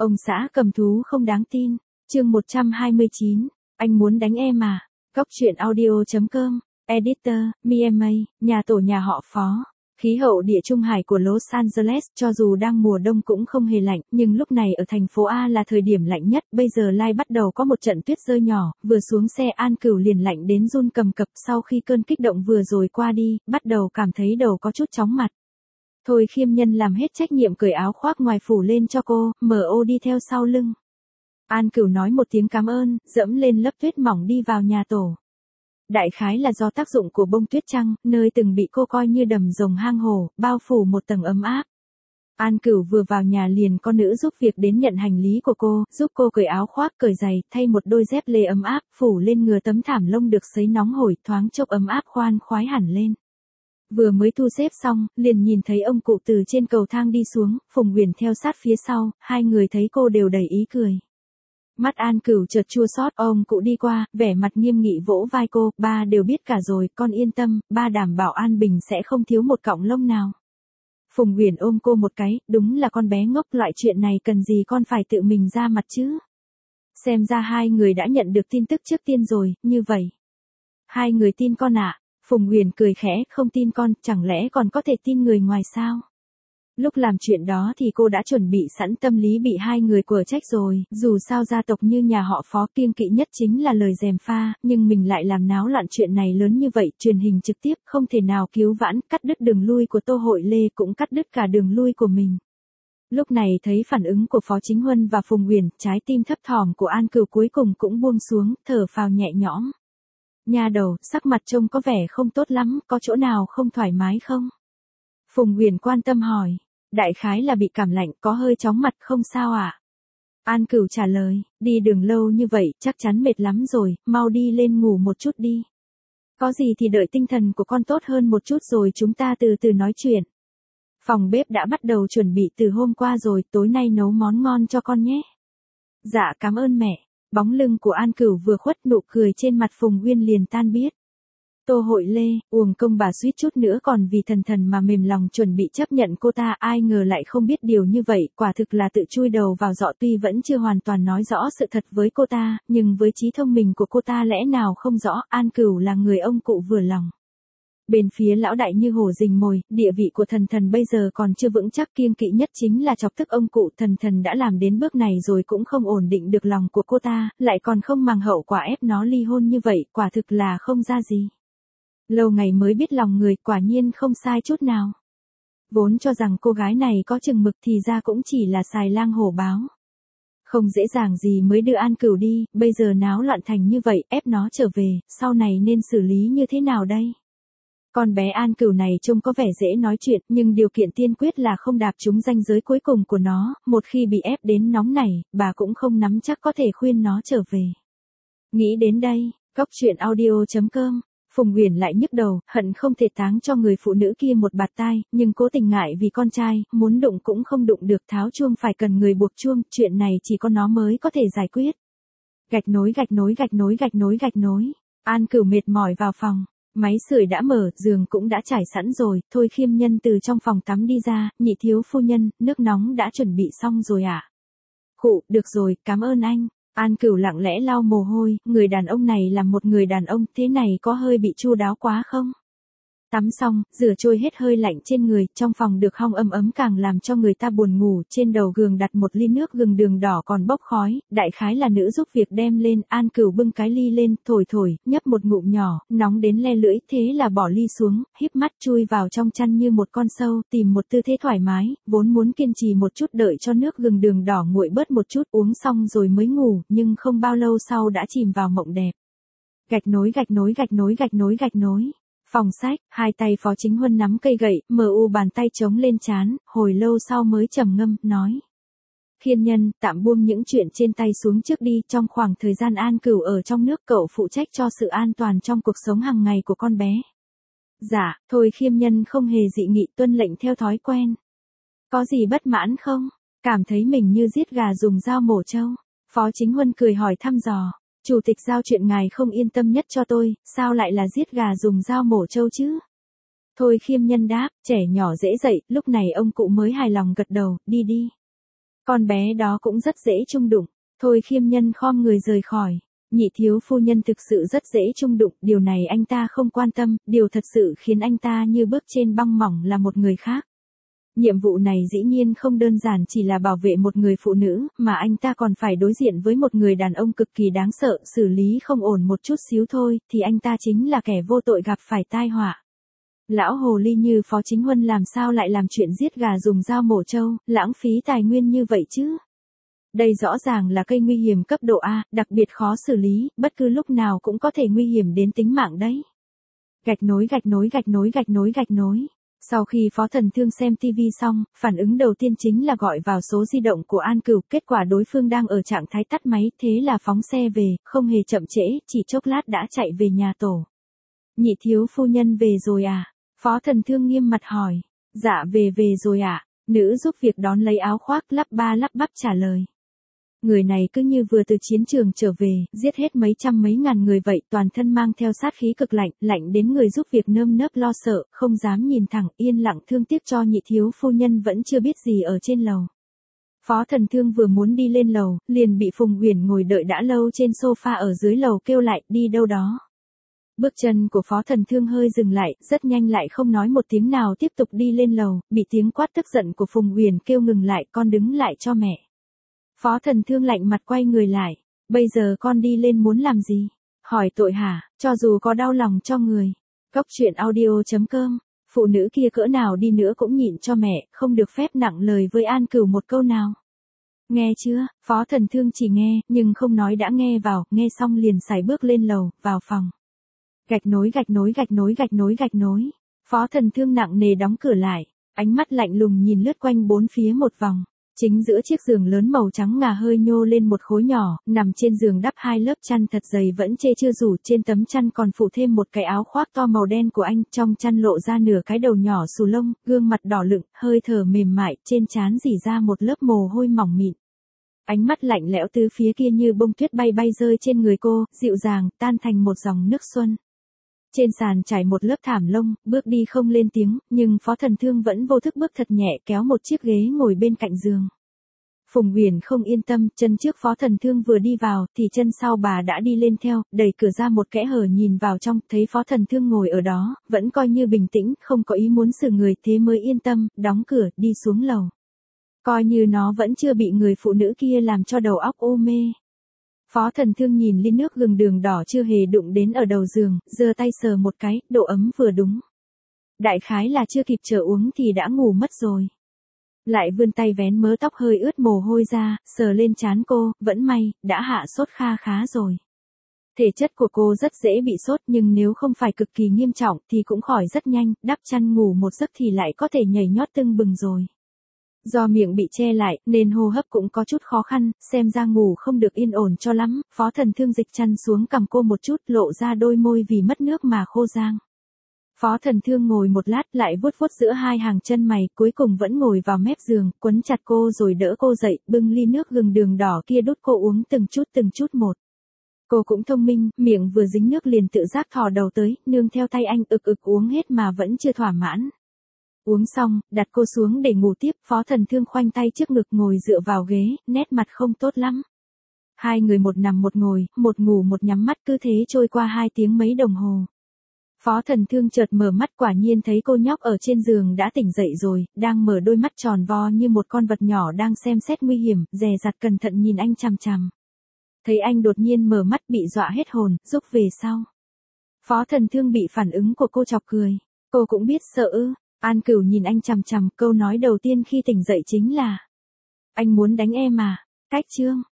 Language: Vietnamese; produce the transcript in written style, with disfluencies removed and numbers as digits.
Ông xã cầm thú không đáng tin. Chương 129, anh muốn đánh em à? Góc truyện audio.com, editor, MIA, nhà tổ nhà họ Phó. Khí hậu địa trung hải của Los Angeles cho dù đang mùa đông cũng không hề lạnh, nhưng lúc này ở thành phố A là thời điểm lạnh nhất. Bây giờ Lai bắt đầu có một trận tuyết rơi nhỏ, vừa xuống xe An Cửu liền lạnh đến run cầm cập. Sau khi cơn kích động vừa rồi qua đi, bắt đầu cảm thấy đầu có chút chóng mặt. Thôi Khiêm Nhân làm hết trách nhiệm cởi áo khoác ngoài phủ lên cho cô, M.O. đi theo sau lưng. An Cửu nói một tiếng cảm ơn, dẫm lên lớp tuyết mỏng đi vào nhà tổ. Đại khái là do tác dụng của bông tuyết trăng, nơi từng bị cô coi như đầm rồng hang hổ, bao phủ một tầng ấm áp. An Cửu vừa vào nhà liền có nữ giúp việc đến nhận hành lý của cô, giúp cô cởi áo khoác, cởi giày, thay một đôi dép lê ấm áp, phủ lên ngừa tấm thảm lông được sấy nóng hổi, thoáng chốc ấm áp khoan khoái hẳn lên. Vừa mới thu xếp xong, liền nhìn thấy ông cụ từ trên cầu thang đi xuống, Phùng Huyền theo sát phía sau, hai người thấy cô đều đầy ý cười. Mắt An Cửu chợt chua xót, ông cụ đi qua, vẻ mặt nghiêm nghị vỗ vai cô, ba đều biết cả rồi, con yên tâm, ba đảm bảo An Bình sẽ không thiếu một cọng lông nào. Phùng Huyền ôm cô một cái, đúng là con bé ngốc, loại chuyện này cần gì con phải tự mình ra mặt chứ. Xem ra hai người đã nhận được tin tức trước tiên rồi, như vậy. Hai người tin con ạ? Phùng Huyền cười khẽ, không tin con, chẳng lẽ còn có thể tin người ngoài sao? Lúc làm chuyện đó thì cô đã chuẩn bị sẵn tâm lý bị hai người quở trách rồi, dù sao gia tộc như nhà họ Phó kiêng kỵ nhất chính là lời gièm pha, nhưng mình lại làm náo loạn chuyện này lớn như vậy, truyền hình trực tiếp không thể nào cứu vãn, cắt đứt đường lui của Tô Hội Lê cũng cắt đứt cả đường lui của mình. Lúc này thấy phản ứng của Phó Chính Huân và Phùng Huyền, trái tim thấp thỏm của An Cửu cuối cùng cũng buông xuống, thở phào nhẹ nhõm. Nha đầu, sắc mặt trông có vẻ không tốt lắm, có chỗ nào không thoải mái không? Phùng Huyền quan tâm hỏi. Đại khái là bị cảm lạnh, có hơi chóng mặt, không sao ạ? An Cửu trả lời, đi đường lâu như vậy, chắc chắn mệt lắm rồi, mau đi lên ngủ một chút đi. Có gì thì đợi tinh thần của con tốt hơn một chút rồi chúng ta từ từ nói chuyện. Phòng bếp đã bắt đầu chuẩn bị từ hôm qua rồi, tối nay nấu món ngon cho con nhé. Dạ cảm ơn mẹ. Bóng lưng của An Cửu vừa khuất, nụ cười trên mặt Phùng Huyền liền tan biết. Tô Hội Lê, uổng công bà suýt chút nữa còn vì thần thần mà mềm lòng chuẩn bị chấp nhận cô ta, ai ngờ lại không biết điều như vậy, quả thực là tự chui đầu vào giọ. Tuy vẫn chưa hoàn toàn nói rõ sự thật với cô ta, nhưng với trí thông minh của cô ta lẽ nào không rõ, An Cửu là người ông cụ vừa lòng. Bên phía lão đại như hổ rình mồi, địa vị của thần thần bây giờ còn chưa vững chắc, kiêng kỵ nhất chính là chọc tức ông cụ. Thần thần đã làm đến bước này rồi cũng không ổn định được lòng của cô ta, lại còn không màng hậu quả ép nó ly hôn như vậy, quả thực là không ra gì. Lâu ngày mới biết lòng người, quả nhiên không sai chút nào. Vốn cho rằng cô gái này có chừng mực thì ra cũng chỉ là xài lang hổ báo. Không dễ dàng gì mới đưa An Cửu đi, bây giờ náo loạn thành như vậy, ép nó trở về, sau này nên xử lý như thế nào đây? Con bé An Cửu này trông có vẻ dễ nói chuyện, nhưng điều kiện tiên quyết là không đạp trúng ranh giới cuối cùng của nó, một khi bị ép đến nóng nảy, bà cũng không nắm chắc có thể khuyên nó trở về. Nghĩ đến đây, góc truyện audio.com. Phùng Huyền lại nhức đầu, hận không thể táng cho người phụ nữ kia một bạt tai, nhưng cố tình ngại vì con trai, muốn đụng cũng không đụng được, tháo chuông phải cần người buộc chuông, chuyện này chỉ có nó mới có thể giải quyết. Gạch nối gạch nối gạch nối gạch nối gạch nối. An Cửu mệt mỏi vào phòng, máy sưởi đã mở, giường cũng đã trải sẵn rồi, Thôi Khiêm Nhân từ trong phòng tắm đi ra, nhị thiếu phu nhân, nước nóng đã chuẩn bị xong rồi ạ. Khụ, được rồi, cảm ơn anh. An Cửu lặng lẽ lau mồ hôi, người đàn ông này là một người đàn ông, thế này có hơi bị chu đáo quá không? Tắm xong, rửa trôi hết hơi lạnh trên người, trong phòng được hong ấm ấm càng làm cho người ta buồn ngủ, trên đầu giường đặt một ly nước gừng đường đỏ còn bốc khói, đại khái là nữ giúp việc đem lên, An Cửu bưng cái ly lên, thổi thổi, nhấp một ngụm nhỏ, nóng đến le lưỡi, thế là bỏ ly xuống, híp mắt chui vào trong chăn như một con sâu, tìm một tư thế thoải mái, vốn muốn kiên trì một chút đợi cho nước gừng đường đỏ nguội bớt một chút, uống xong rồi mới ngủ, nhưng không bao lâu sau đã chìm vào mộng đẹp. Gạch nối gạch nối gạch nối gạch nối gạch nối. Phòng sách, hai tay Phó Chính Huân nắm cây gậy, bàn tay chống lên trán, hồi lâu sau mới trầm ngâm, nói. Khiên Nhân, tạm buông những chuyện trên tay xuống trước đi, trong khoảng thời gian An Cửu ở trong nước cậu phụ trách cho sự an toàn trong cuộc sống hàng ngày của con bé. Dạ, thôi Khiêm Nhân không hề dị nghị, tuân lệnh theo thói quen. Có gì bất mãn không? Cảm thấy mình như giết gà dùng dao mổ trâu. Phó Chính Huân cười hỏi thăm dò. Chủ tịch giao chuyện ngài không yên tâm nhất cho tôi, sao lại là giết gà dùng dao mổ trâu chứ? Thôi Khiêm Nhân đáp, trẻ nhỏ dễ dậy, lúc này ông cụ mới hài lòng gật đầu, đi đi. Con bé đó cũng rất dễ chung đụng. Thôi Khiêm Nhân khom người rời khỏi. Nhị thiếu phu nhân thực sự rất dễ chung đụng, điều này anh ta không quan tâm, điều thật sự khiến anh ta như bước trên băng mỏng là một người khác. Nhiệm vụ này dĩ nhiên không đơn giản chỉ là bảo vệ một người phụ nữ, mà anh ta còn phải đối diện với một người đàn ông cực kỳ đáng sợ, xử lý không ổn một chút xíu thôi, thì anh ta chính là kẻ vô tội gặp phải tai họa. Lão hồ ly như Phó Chính Huân làm sao lại làm chuyện giết gà dùng dao mổ trâu, lãng phí tài nguyên như vậy chứ? Đây rõ ràng là cây nguy hiểm cấp độ A, đặc biệt khó xử lý, bất cứ lúc nào cũng có thể nguy hiểm đến tính mạng đấy. Gạch nối gạch nối gạch nối gạch nối gạch nối. Sau khi Phó Thần Thương xem TV xong, phản ứng đầu tiên chính là gọi vào số di động của An Cửu, kết quả đối phương đang ở trạng thái tắt máy, thế là phóng xe về, không hề chậm trễ, chỉ chốc lát đã chạy về nhà tổ. Nhị thiếu phu nhân về rồi à? Phó Thần Thương nghiêm mặt hỏi. Dạ về rồi ạ. Nữ giúp việc đón lấy áo khoác lắp ba lắp bắp trả lời. Người này cứ như vừa từ chiến trường trở về, giết hết mấy trăm mấy ngàn người vậy, toàn thân mang theo sát khí cực lạnh, lạnh đến người giúp việc nơm nớp lo sợ, không dám nhìn thẳng, yên lặng thương tiếc cho nhị thiếu phu nhân vẫn chưa biết gì ở trên lầu. Phó Thần Thương vừa muốn đi lên lầu, liền bị Phùng Uyển ngồi đợi đã lâu trên sofa ở dưới lầu kêu lại, đi đâu đó. Bước chân của Phó Thần Thương hơi dừng lại, rất nhanh lại không nói một tiếng nào tiếp tục đi lên lầu, bị tiếng quát tức giận của Phùng Uyển kêu ngừng lại, con đứng lại cho mẹ. Phó Thần Thương lạnh mặt quay người lại, bây giờ con đi lên muốn làm gì? Hỏi tội hả, cho dù có đau lòng cho người. Cốc truyện audio.com, phụ nữ kia cỡ nào đi nữa cũng nhịn cho mẹ, không được phép nặng lời với An Cửu một câu nào. Nghe chưa? Phó Thần Thương chỉ nghe, nhưng không nói đã nghe vào, nghe xong liền sải bước lên lầu, vào phòng. Gạch nối gạch nối gạch nối gạch nối gạch nối. Phó Thần Thương nặng nề đóng cửa lại, ánh mắt lạnh lùng nhìn lướt quanh bốn phía một vòng. Chính giữa chiếc giường lớn màu trắng ngà hơi nhô lên một khối nhỏ, nằm trên giường đắp hai lớp chăn thật dày vẫn chê chưa rủ, trên tấm chăn còn phủ thêm một cái áo khoác to màu đen của anh, trong chăn lộ ra nửa cái đầu nhỏ xù lông, gương mặt đỏ lựng, hơi thở mềm mại, trên trán rỉ ra một lớp mồ hôi mỏng mịn. Ánh mắt lạnh lẽo từ phía kia như bông tuyết bay bay rơi trên người cô, dịu dàng, tan thành một dòng nước xuân. Trên sàn trải một lớp thảm lông, bước đi không lên tiếng, nhưng Phó Thần Thương vẫn vô thức bước thật nhẹ kéo một chiếc ghế ngồi bên cạnh giường. Phùng Uyển không yên tâm, chân trước Phó Thần Thương vừa đi vào, thì chân sau bà đã đi lên theo, đẩy cửa ra một kẽ hở nhìn vào trong, thấy Phó Thần Thương ngồi ở đó, vẫn coi như bình tĩnh, không có ý muốn xử người, thế mới yên tâm, đóng cửa, đi xuống lầu. Coi như nó vẫn chưa bị người phụ nữ kia làm cho đầu óc u mê. Phó Thần Thương nhìn ly nước gừng đường đỏ chưa hề đụng đến ở đầu giường, giơ tay sờ một cái, độ ấm vừa đúng. Đại khái là chưa kịp chờ uống thì đã ngủ mất rồi. Lại vươn tay vén mớ tóc hơi ướt mồ hôi ra, sờ lên trán cô, vẫn may, đã hạ sốt kha khá rồi. Thể chất của cô rất dễ bị sốt nhưng nếu không phải cực kỳ nghiêm trọng thì cũng khỏi rất nhanh, đắp chăn ngủ một giấc thì lại có thể nhảy nhót tưng bừng rồi. Do miệng bị che lại, nên hô hấp cũng có chút khó khăn, xem ra ngủ không được yên ổn cho lắm, Phó Thần Thương dịch chăn xuống cằm cô một chút, lộ ra đôi môi vì mất nước mà khô rang. Phó Thần Thương ngồi một lát lại vuốt vuốt giữa hai hàng chân mày, cuối cùng vẫn ngồi vào mép giường, quấn chặt cô rồi đỡ cô dậy, bưng ly nước gừng đường đỏ kia đút cô uống từng chút một. Cô cũng thông minh, miệng vừa dính nước liền tự giác thò đầu tới, nương theo tay anh ực uống hết mà vẫn chưa thỏa mãn. Uống xong, đặt cô xuống để ngủ tiếp, Phó Thần Thương khoanh tay trước ngực ngồi dựa vào ghế, nét mặt không tốt lắm. Hai người một nằm một ngồi, một ngủ một nhắm mắt cứ thế trôi qua 2 tiếng mấy đồng hồ. Phó Thần Thương chợt mở mắt quả nhiên thấy cô nhóc ở trên giường đã tỉnh dậy rồi, đang mở đôi mắt tròn vo như một con vật nhỏ đang xem xét nguy hiểm, dè dặt cẩn thận nhìn anh chằm chằm. Thấy anh đột nhiên mở mắt bị dọa hết hồn, rúc về sau. Phó Thần Thương bị phản ứng của cô chọc cười. Cô cũng biết sợ ư? An Cửu nhìn anh chằm chằm, câu nói đầu tiên khi tỉnh dậy chính là: anh muốn đánh em à? Cách chương